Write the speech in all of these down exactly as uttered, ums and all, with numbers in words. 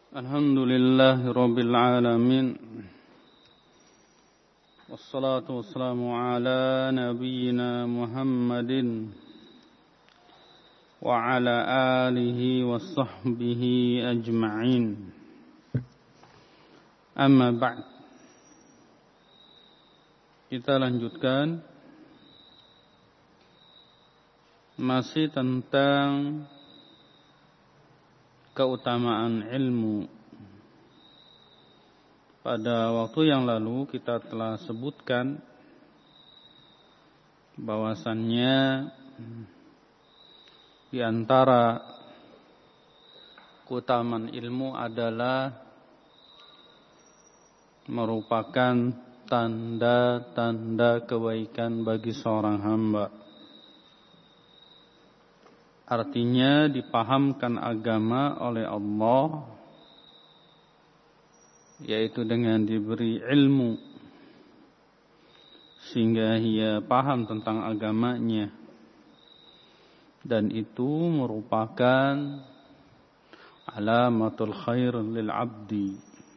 Alhamdulillahi Rabbil Alamin. Wassalatu wassalamu ala nabiyyina Muhammadin wa ala alihi wa sahbihi ajma'in. Amma ba'd. Kita lanjutkan masih tentang keutamaan ilmu. Pada waktu yang lalu kita telah sebutkan bahwasannya di antara keutamaan ilmu adalah merupakan tanda-tanda kebaikan bagi seorang hamba. Artinya dipahamkan agama oleh Allah, yaitu dengan diberi ilmu sehingga ia paham tentang agamanya, dan itu merupakan alamatul khair lil abdi,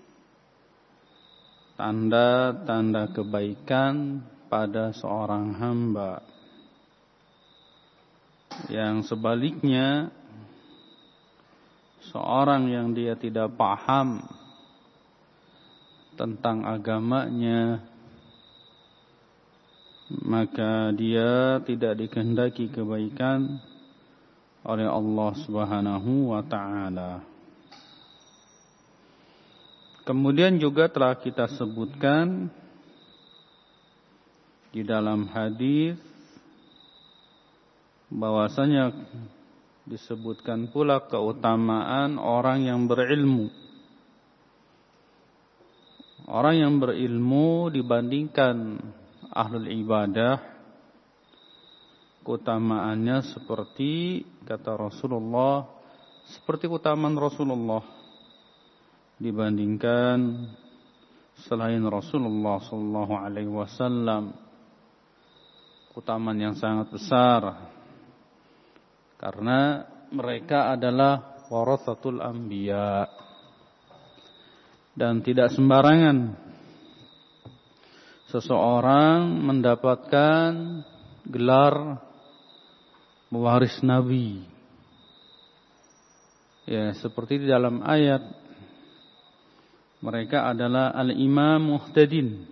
tanda-tanda kebaikan pada seorang hamba. Yang sebaliknya, seorang yang dia tidak paham tentang agamanya, maka dia tidak dikehendaki kebaikan oleh Allah Subhanahu wa ta'ala. Kemudian juga telah kita sebutkan di dalam hadis bahwasanya disebutkan pula keutamaan orang yang berilmu. Orang yang berilmu dibandingkan ahlul ibadah, keutamaannya seperti kata Rasulullah, seperti keutamaan Rasulullah dibandingkan selain Rasulullah sallallahu alaihi wasallam. Keutamaan yang sangat besar, karena mereka adalah warathatul anbiya. Dan tidak sembarangan seseorang mendapatkan gelar pewaris Nabi. Ya, seperti di dalam ayat, mereka adalah al-imam muhtadin,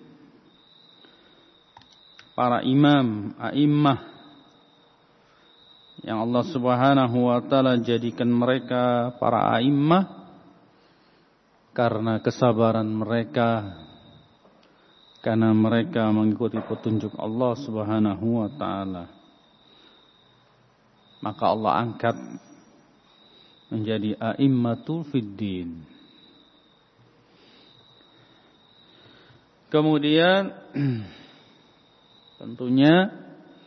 para imam, a'immah, yang Allah Subhanahu wa ta'ala jadikan mereka para a'immah karena kesabaran mereka, karena mereka mengikuti petunjuk Allah Subhanahu wa ta'ala. Maka Allah angkat menjadi a'immatul fiddin. Kemudian tentunya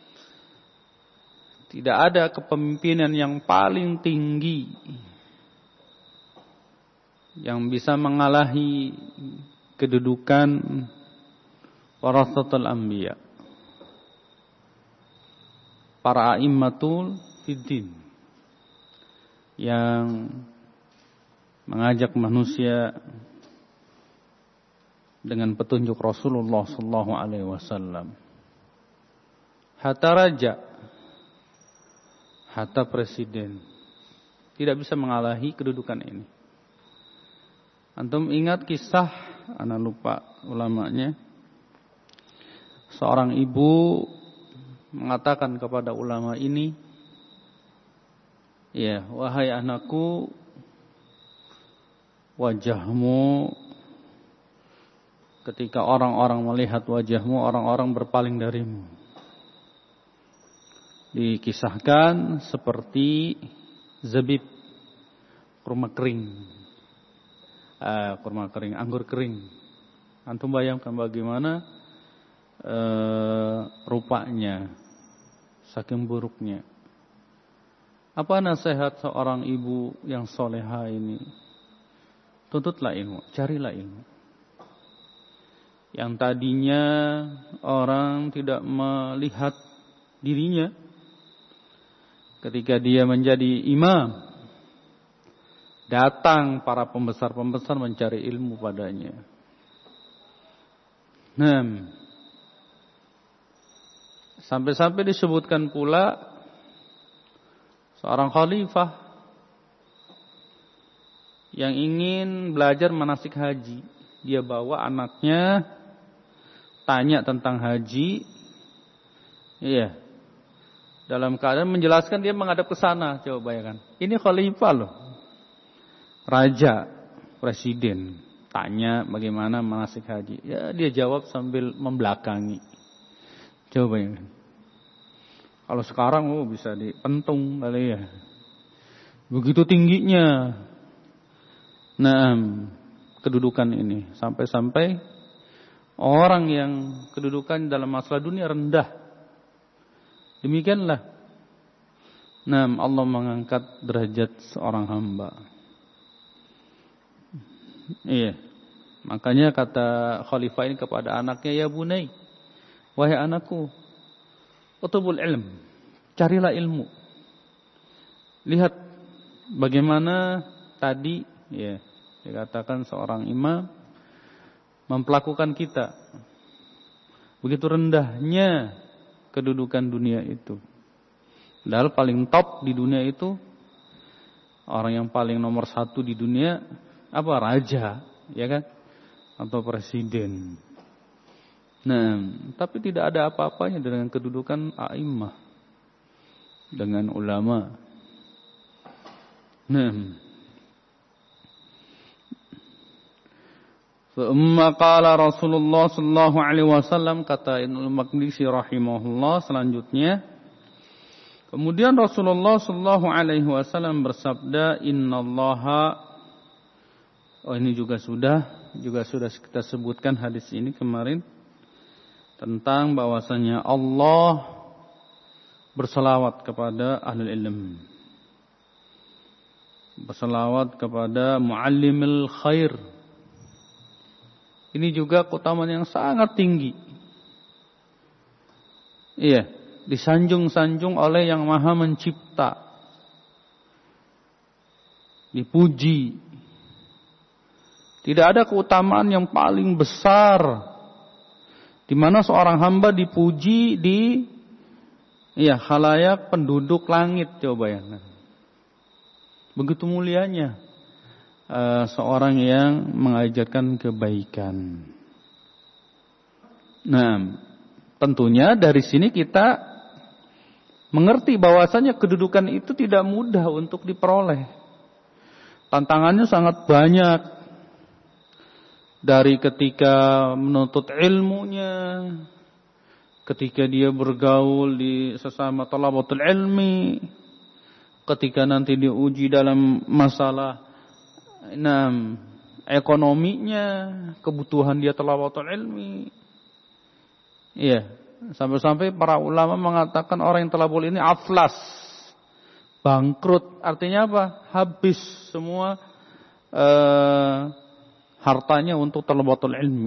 tidak ada kepemimpinan yang paling tinggi yang bisa mengalahi kedudukan warathatul anbiya, para a'immatul fiddin, yang mengajak manusia dengan petunjuk Rasulullah sallallahu alaihi wasallam. Hatta raja, hatta presiden tidak bisa mengalahi kedudukan ini. Antum ingat kisah, ana lupa ulamanya, seorang ibu mengatakan kepada ulama ini, ya, wahai anakku, wajahmu, ketika orang-orang melihat wajahmu, orang-orang berpaling darimu. Dikisahkan seperti zabib, kurma kering, uh, kurma kering, anggur kering. Antum bayangkan bagaimana uh, rupanya, saking buruknya. Apa nasihat seorang ibu yang soleha ini? Tuntutlah ilmu, carilah ilmu. Yang tadinya orang tidak melihat dirinya, ketika dia menjadi imam Datang para pembesar-pembesar mencari ilmu padanya. Nah, sampai-sampai disebutkan pula seorang khalifah yang ingin belajar manasik haji. Dia bawa anaknya, tanya tentang haji. Iya. Dalam keadaan menjelaskan, dia menghadap ke sana. Coba bayangkan. Ini khalifah loh. Raja, presiden. Tanya bagaimana manasik haji. Ya, dia jawab sambil membelakangi. Coba bayangkan. Kalau sekarang oh bisa dipentung kali ya. Begitu tingginya. Nah, kedudukan ini sampai-sampai orang yang kedudukan dalam masalah dunia rendah. Demikianlah. Nah, Allah mengangkat derajat seorang hamba. Iya. Makanya kata khalifah ini kepada anaknya, ya bunai, wahai anakku, utubul ilm, carilah ilmu. Lihat bagaimana tadi ya dikatakan seorang imam memperlakukan kita. Begitu rendahnya kedudukan dunia itu. Padahal paling top di dunia itu, orang yang paling nomor satu di dunia apa? Raja, ya kan? Atau presiden. Nah, tapi tidak ada apa-apanya dengan kedudukan a'immah, dengan ulama. Nah, Thumma qala Rasulullah sallallahu alaihi wasallam, kata Ibnu Maqdisi rahimahullah selanjutnya, kemudian Rasulullah sallallahu alaihi wasallam bersabda, innallaha, oh ini juga sudah juga sudah kita sebutkan hadis ini kemarin, tentang bahwasanya Allah berselawat kepada ahlul ilm, berselawat kepada muallimil khair. Ini juga keutamaan yang sangat tinggi. Iya, disanjung-sanjung oleh yang Maha Mencipta. Dipuji. Tidak ada keutamaan yang paling besar di mana seorang hamba dipuji di iya, khalayak penduduk langit, coba ya. Begitu mulianya Uh, seorang yang mengajarkan kebaikan. Nah, tentunya dari sini kita mengerti bahwasanya kedudukan itu tidak mudah untuk diperoleh. Tantangannya sangat banyak. Dari ketika menuntut ilmunya, ketika dia bergaul di sesama thalabatul ilmi, ketika nanti diuji dalam masalah Nah, ekonominya, kebutuhan dia talawatul ilmi. Iya, sampai-sampai para ulama mengatakan orang yang talabul ini aflas, bangkrut. Artinya apa? Habis semua eh, hartanya untuk talawatul ilmi.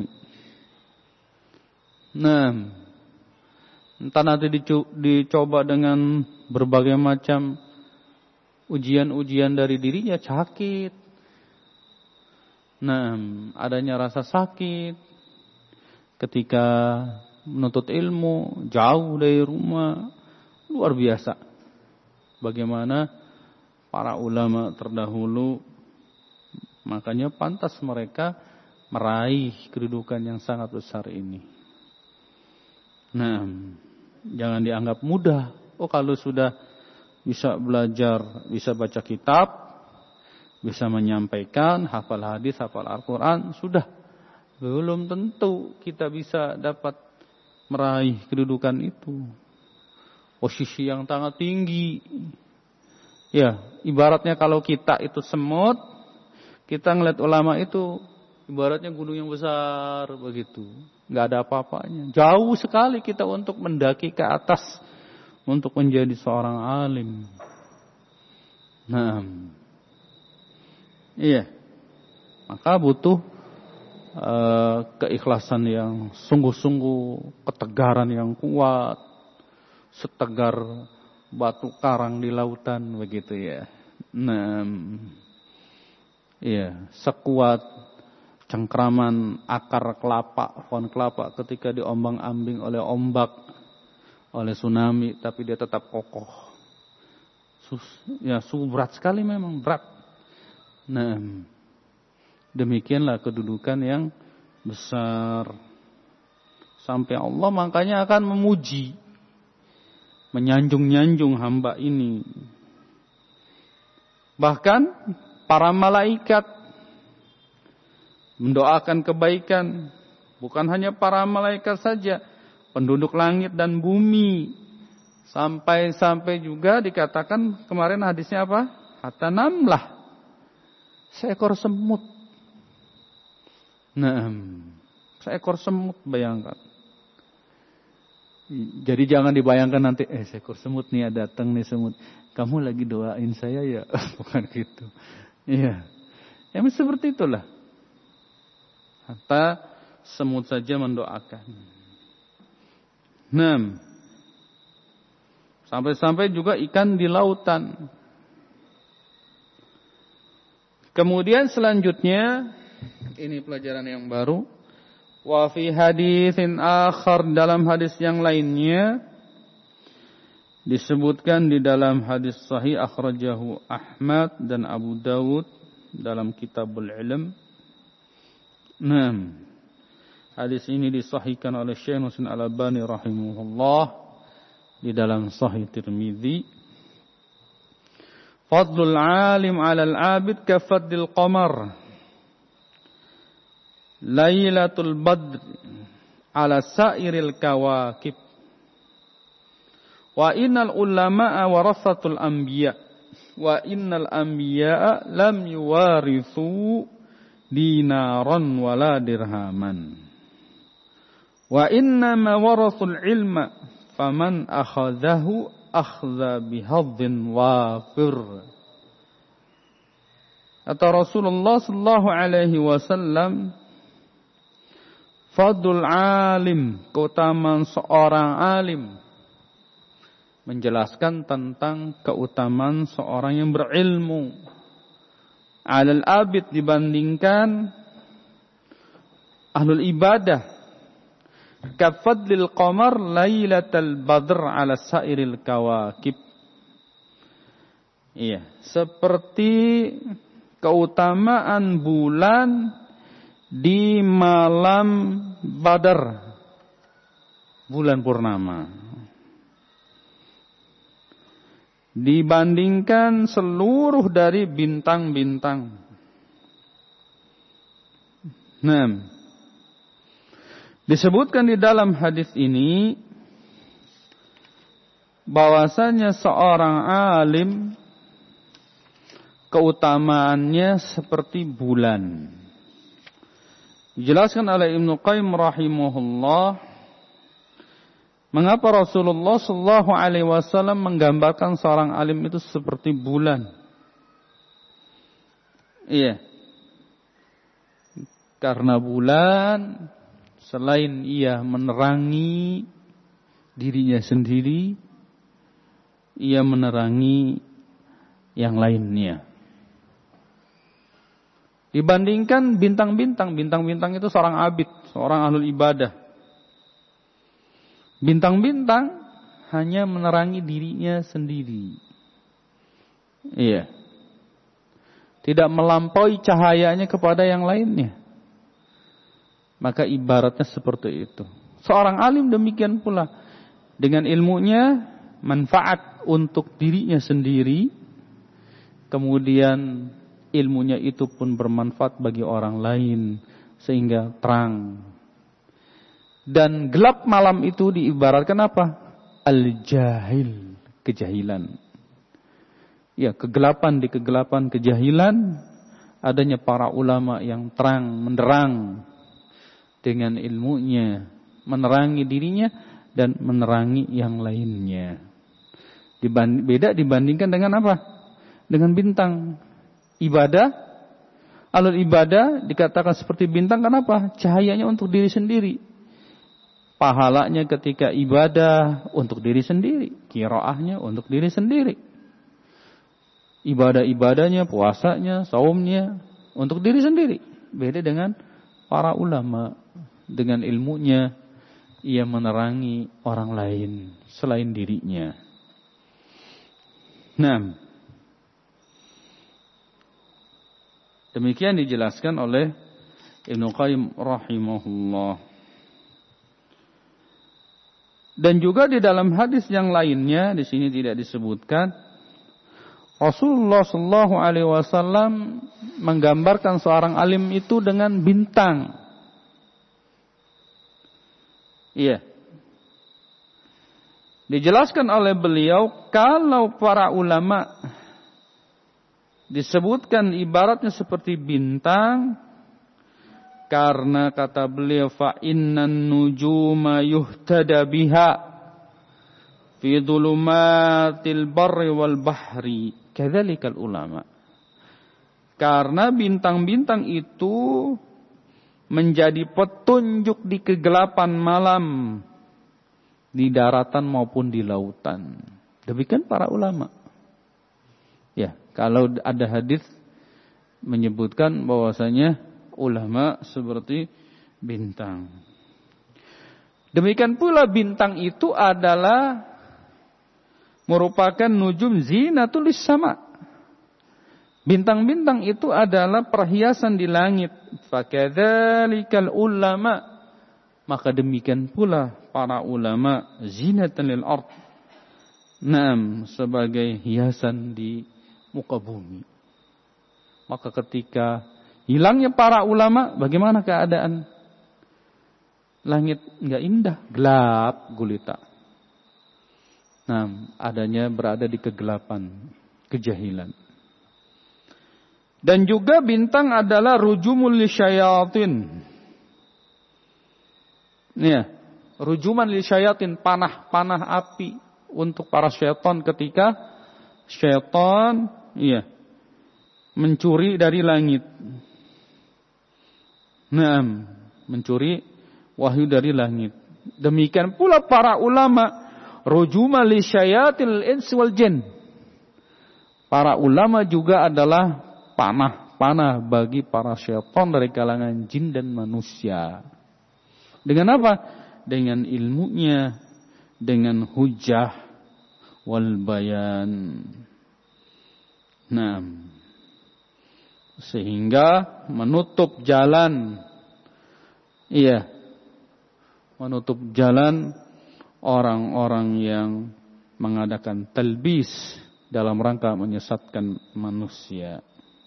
Nah, entah nanti dicoba dengan berbagai macam ujian-ujian dari dirinya, sakit. Nah, adanya rasa sakit ketika menuntut ilmu, jauh dari rumah, luar biasa. Bagaimana para ulama terdahulu, makanya pantas mereka meraih kedudukan yang sangat besar ini. Nah, jangan dianggap mudah. Oh, kalau sudah bisa belajar, bisa baca kitab, bisa menyampaikan, hafal hadis, hafal Al-Quran, sudah. Belum tentu kita bisa dapat meraih kedudukan itu. Posisi yang sangat tinggi. Ya, ibaratnya kalau kita itu semut, kita ngeliat ulama itu, ibaratnya gunung yang besar, begitu. Nggak ada apa-apanya. Jauh sekali kita untuk mendaki ke atas, untuk menjadi seorang alim. Nah, iya, maka butuh uh, keikhlasan yang sungguh-sungguh, ketegaran yang kuat, setegar batu karang di lautan, begitu ya. Nah, ya, sekuat cengkraman akar kelapa, pohon kelapa ketika diombang-ambing oleh ombak, oleh tsunami, tapi dia tetap kokoh. Sus, ya, berat sekali memang, berat. Nah, demikianlah kedudukan yang besar. Sampai Allah makanya akan memuji, menyanjung-nyanjung hamba ini. Bahkan para malaikat mendoakan kebaikan. Bukan hanya para malaikat saja, penduduk langit dan bumi. Sampai-sampai juga dikatakan kemarin hadisnya apa? Hatta namlah, seekor semut. Nah, seekor semut, bayangkan. Jadi jangan dibayangkan nanti, eh seekor semut nih, datang nih semut. Kamu lagi doain saya ya? Bukan gitu. Iya. Ya seperti itulah. Hatta semut saja mendoakan. Nah, sampai-sampai juga ikan di lautan. Kemudian selanjutnya, ini pelajaran yang baru. Wa fi haditsin akhar, dalam hadis yang lainnya disebutkan di dalam hadis sahih akhrajahu Ahmad dan Abu Dawud dalam Kitabul Ilm. Nah, hadis ini disahihkan oleh Syekh Nusrin Al-Albani rahimahullah di dalam Sahih Tirmidzi. Fadlul alim 'alal 'abid ka fadlil qamar, Lailatul Badr 'ala sa'iril kawakib. Wa innal ulama'a warasatul anbiya, wa innal anbiya'a lam yuwarithu dinaran wala dirhaman. Wa innama warasul ilma, faman akhadhahu akhza bihadzin wafir. Kata Rasulullah sallallahu alaihi wasallam, fadlul alim, keutamaan seorang alim, menjelaskan tentang keutamaan seorang yang berilmu. Alal abid, dibandingkan ahlul ibadah. Kafadlil qamar lailatal badr ala sairil kawakib. Iya, seperti keutamaan bulan di malam Badar, bulan purnama, dibandingkan seluruh dari bintang-bintang. Nah, disebutkan di dalam hadis ini bahwasanya seorang alim keutamaannya seperti bulan. Dijelaskan oleh Ibnu Qayyim rahimahullah, mengapa Rasulullah sallallahu alaihi wasallam menggambarkan seorang alim itu seperti bulan? Iya. Karena bulan selain ia menerangi dirinya sendiri, ia menerangi yang lainnya. Dibandingkan bintang-bintang, bintang-bintang itu seorang abid, seorang ahlul ibadah. Bintang-bintang hanya menerangi dirinya sendiri. Iya. Tidak melampaui cahayanya kepada yang lainnya. Maka ibaratnya seperti itu. Seorang alim demikian pula. Dengan ilmunya manfaat untuk dirinya sendiri. Kemudian ilmunya itu pun bermanfaat bagi orang lain. Sehingga terang. Dan gelap malam itu diibaratkan apa? Al-jahil, kejahilan. Ya, kegelapan di kegelapan kejahilan, adanya para ulama yang terang, menderang dengan ilmunya, menerangi dirinya dan menerangi yang lainnya. Diband- beda dibandingkan dengan apa? Dengan bintang. Ibadah, alur ibadah dikatakan seperti bintang, kenapa? Cahayanya untuk diri sendiri. Pahalanya ketika ibadah untuk diri sendiri, qiraahnya untuk diri sendiri. Ibadah-ibadahnya, puasanya, saumnya untuk diri sendiri. Beda dengan para ulama, dengan ilmunya ia menerangi orang lain selain dirinya. Nah, demikian dijelaskan oleh Ibnu Qayyim rahimahullah. Dan juga di dalam hadis yang lainnya, di sini tidak disebutkan, Rasulullah Shallallahu Alaihi Wasallam menggambarkan seorang alim itu dengan bintang. Iya. Dijelaskan oleh beliau, kalau para ulama disebutkan ibaratnya seperti bintang, karena kata beliau, fa innan nujuma yuhtada biha fi dhulumatil barri wal bahri kadzalikal ulama. Karena bintang-bintang itu menjadi petunjuk di kegelapan malam di daratan maupun di lautan. Demikian para ulama. Ya, kalau ada hadis menyebutkan bahwasanya ulama seperti bintang. Demikian pula bintang itu adalah merupakan nujum zinatul sama. Bintang-bintang itu adalah perhiasan di langit. Fakadzalikal ulama. Maka demikian pula para ulama zinatan lil ard. Naam, sebagai hiasan di muka bumi. Maka ketika hilangnya para ulama, bagaimana keadaan? Langit enggak indah, gelap gulita. Nah, adanya berada di kegelapan, kejahilan. Dan juga bintang adalah rujumul lisyayatin. Ya, rujuman lisyayatin, panah-panah api untuk para syaitan ketika syaitan iya mencuri dari langit. Nah, mencuri wahyu dari langit. Demikian pula para ulama, rujuma li syayatil ins wal jin. Para ulama juga adalah panah-panah bagi para syaitan dari kalangan jin dan manusia. Dengan apa? Dengan ilmunya, dengan hujah wal bayan. Nah, sehingga menutup jalan, iya, menutup jalan orang-orang yang mengadakan talbis dalam rangka menyesatkan manusia.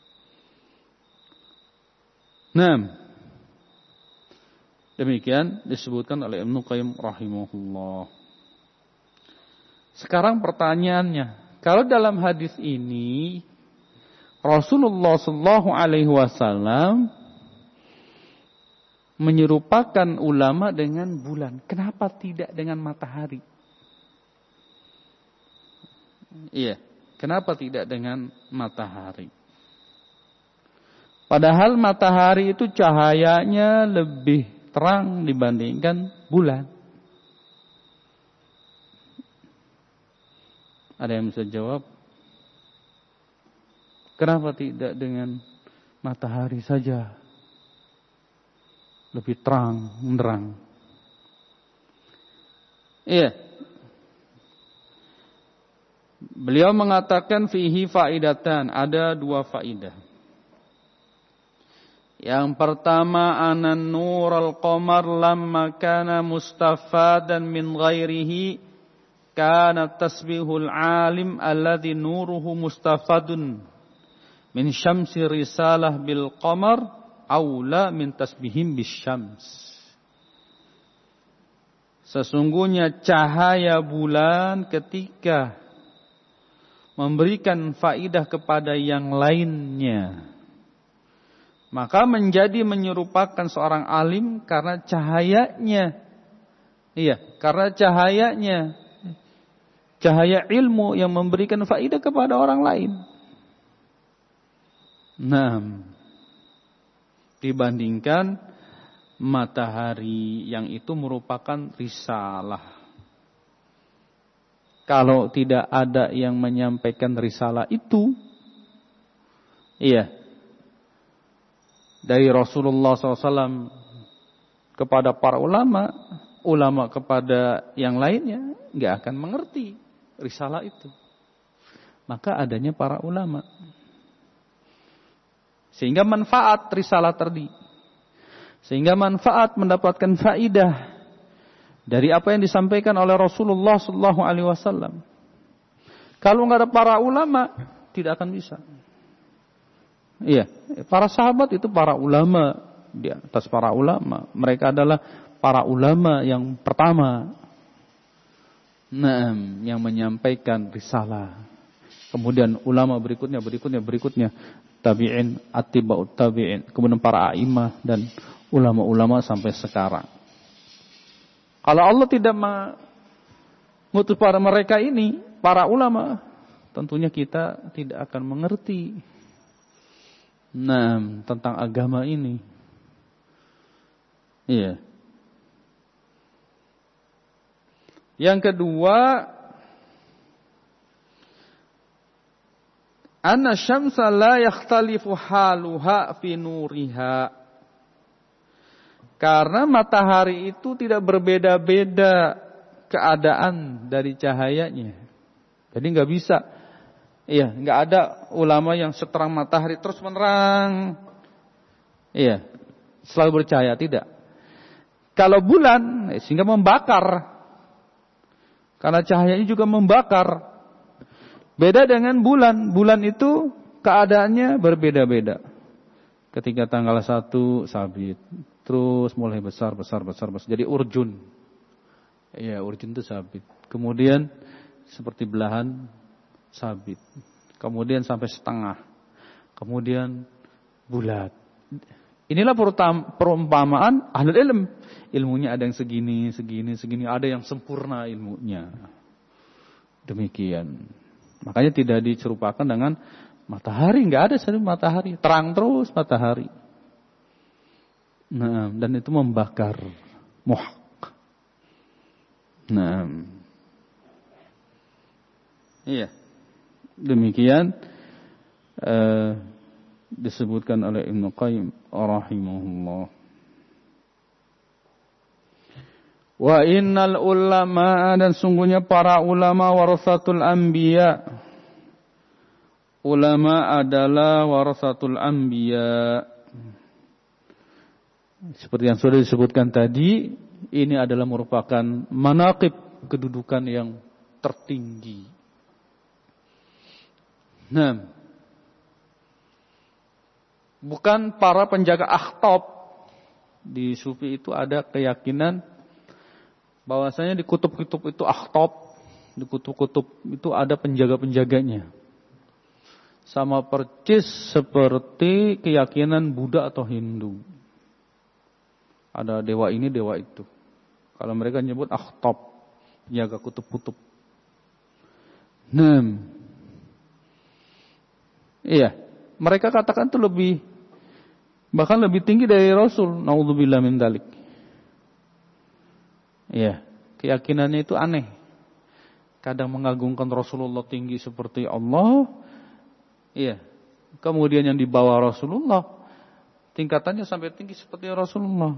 Nah, demikian disebutkan oleh Ibnu Qayyim rahimahullah. Sekarang pertanyaannya, kalau dalam hadis ini Rasulullah Shallallahu Alaihi Wasallam menyerupakan ulama dengan bulan, kenapa tidak dengan matahari? Iya, kenapa tidak dengan matahari? Padahal matahari itu cahayanya lebih terang dibandingkan bulan. Ada yang bisa jawab? Kenapa tidak dengan matahari saja? Lebih terang, menerang. Iya. Beliau mengatakan fihi faidatan, ada dua faidah. Yang pertama, anan nurul qamar lamma kana mustafadan min ghairihi kana tasbihul alim alladhi nuruhu mustafadun min syamsi risalah bil qamar aula min tasbihim bis syams. Sesungguhnya cahaya bulan ketika memberikan faidah kepada yang lainnya, maka menjadi menyerupakan seorang alim karena cahayanya. Iya, karena cahayanya, cahaya ilmu yang memberikan faidah kepada orang lain. Nah, dibandingkan matahari yang itu merupakan risalah. Kalau tidak ada yang menyampaikan risalah itu, iya, dari Rasulullah shallallahu alaihi wasallam kepada para ulama, ulama kepada yang lainnya, nggak akan mengerti risalah itu. Maka adanya para ulama. Sehingga manfaat risalah tadi. Sehingga manfaat mendapatkan faidah dari apa yang disampaikan oleh Rasulullah shallallahu alaihi wasallam. Kalau nggak ada para ulama, tidak akan bisa. Iya, para sahabat itu para ulama, di atas para ulama. Mereka adalah para ulama yang pertama, nah, yang menyampaikan risalah. Kemudian ulama berikutnya, berikutnya, berikutnya, tabi'in, atiba'ut tabi'in, kemudian para a'imah dan ulama-ulama sampai sekarang. Kalau Allah tidak mengutus para mereka ini, para ulama, tentunya kita tidak akan mengerti, nah, tentang agama ini. Iya. Yang kedua, anna syamsa la yakhtalifu haluha fi nuriha. Karena matahari itu tidak berbeda-beda keadaan dari cahayanya. Jadi nggak bisa, iya, nggak ada ulama yang seterang matahari terus menerang, iya, selalu bercahaya, tidak. Kalau bulan, sehingga membakar, karena cahayanya juga membakar. Beda dengan bulan, bulan itu keadaannya berbeda-beda. Ketika tanggal satu sabit, terus mulai besar, besar, besar, besar. Jadi urjun. Iya, urjun itu sabit. Kemudian seperti belahan sabit. Kemudian sampai setengah. Kemudian bulat. Inilah perumpamaan ahlul ilm. Ilmunya ada yang segini, segini, segini. Ada yang sempurna ilmunya. Demikian. Makanya tidak dicerupakan dengan matahari. Nggak ada sering matahari. Terang terus matahari. Nah, dan itu membakar. Muhaq. Nah. Iya. Demikian. Eh, disebutkan oleh Ibnu Qayyim rahimahullah. Wa innal ulama, dan sungguhnya para ulama warasatul anbiya. Ulama adalah warasatul anbiya. Seperti yang sudah disebutkan tadi, ini adalah merupakan manaqib, kedudukan yang tertinggi. Nah, bukan para penjaga akhtab. Di sufi itu ada keyakinan bahwasanya di kutub-kutub itu akhtab, di kutub-kutub itu ada penjaga-penjaganya. Sama persis seperti keyakinan Buddha atau Hindu. Ada dewa ini, dewa itu. Kalau mereka nyebut akhtab, penjaga kutub-kutub. Nah, iya, mereka katakan itu lebih, bahkan lebih tinggi dari Rasul. Naudzubillah min dzalik. Iya, keyakinannya itu aneh. Kadang mengagungkan Rasulullah tinggi seperti Allah. Iya. Kemudian yang dibawa Rasulullah tingkatannya sampai tinggi seperti Rasulullah.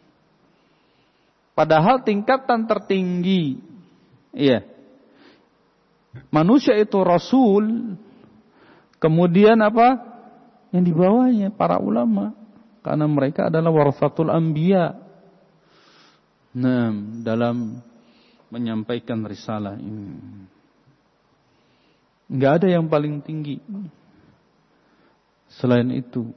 Padahal tingkatan tertinggi, iya, manusia itu Rasul. Kemudian apa? Yang dibawanya para ulama. Karena mereka adalah warasatul anbiya. Nah, dalam menyampaikan risalah ini, nggak ada yang paling tinggi selain itu.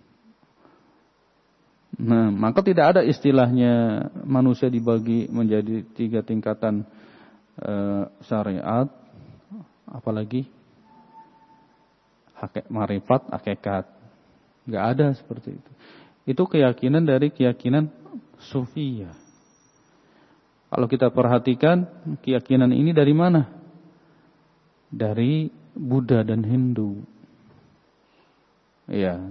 Nah, maka tidak ada istilahnya manusia dibagi menjadi tiga tingkatan e, syariat, apalagi hakikat, marifat, hakikat. Nggak ada seperti itu. Itu keyakinan dari keyakinan Sufiyah. Kalau kita perhatikan keyakinan ini dari mana? Dari Buddha dan Hindu. Iya.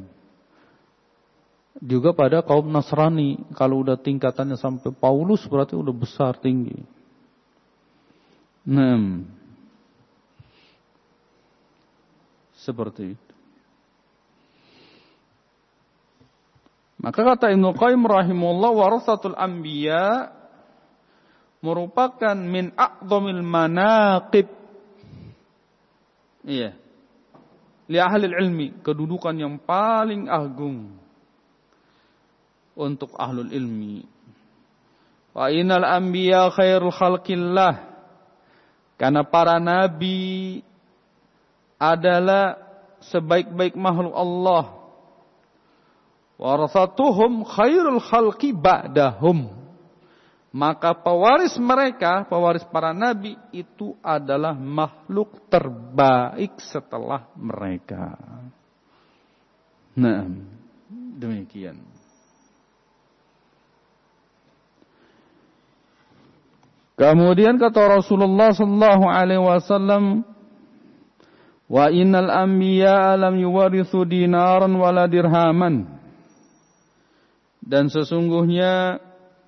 Juga pada kaum Nasrani, kalau udah tingkatannya sampai Paulus berarti udah besar tinggi. Nah, seperti itu. Maka kata Ibnu Qayyim rahimahullah, warasatul anbiya merupakan min a'dhamil manaqib. Iya. Li ahli ilmi, kedudukan yang paling agung untuk ahlul ilmi. Wa innal anbiya khairul khalqillah. Karena para nabi adalah sebaik-baik makhluk Allah. Warasatuhum khairul khalqi ba'dahum. Maka pewaris mereka, pewaris para nabi itu adalah makhluk terbaik setelah mereka. Nah, demikian. Kemudian kata Rasulullah sallallahu alaihi wasallam, wa innal anbiya lam yuwarithu dinaran wala dirhaman. Dan sesungguhnya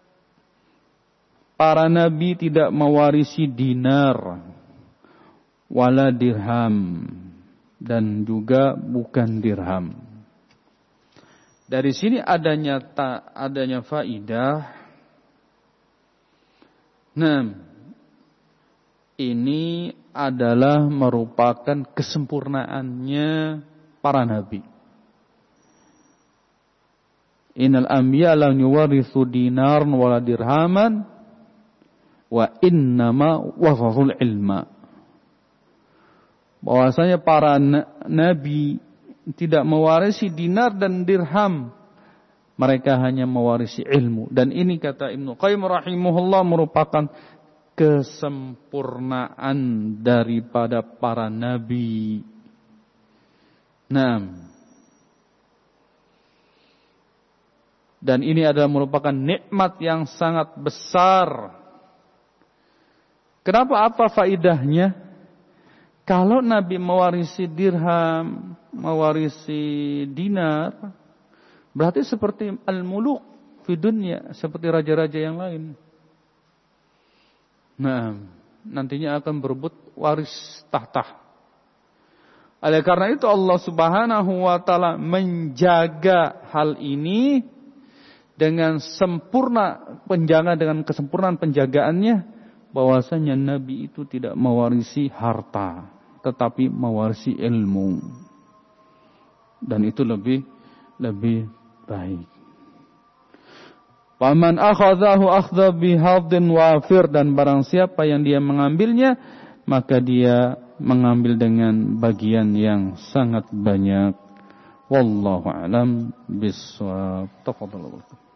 para nabi tidak mewarisi dinar wala dirham dan juga bukan dirham. Dari sini adanya ta, adanya faidah. Nah, ini adalah merupakan kesempurnaannya para nabi. Innal anbiya lam yuwarithu dinaran wala dirhaman wa innama wafathul ilma. Bahwasanya para nabi tidak mewarisi dinar dan dirham, mereka hanya mewarisi ilmu. Dan ini kata Ibnu Qayyim rahimahullah merupakan kesempurnaan daripada para nabi. Nah, dan ini adalah merupakan nikmat yang sangat besar. Kenapa? Apa faidahnya? Kalau Nabi mewarisi dirham, mewarisi dinar, berarti seperti al-muluk fi dunya, seperti raja-raja yang lain. Nah, nantinya akan berebut waris tahta. Oleh karena itu Allah Subhanahu wa taala menjaga hal ini dengan sempurna, penjaga dengan kesempurnaan penjagaannya, bahwasanya Nabi itu tidak mewarisi harta, tetapi mewarisi ilmu. Dan itu lebih lebih baik. Faman akhadhahu akhdha bihadin wafir, dan barang siapa yang dia mengambilnya, maka dia mengambil dengan bagian yang sangat banyak. Wallahu a'lam bishawab. Tafadhal.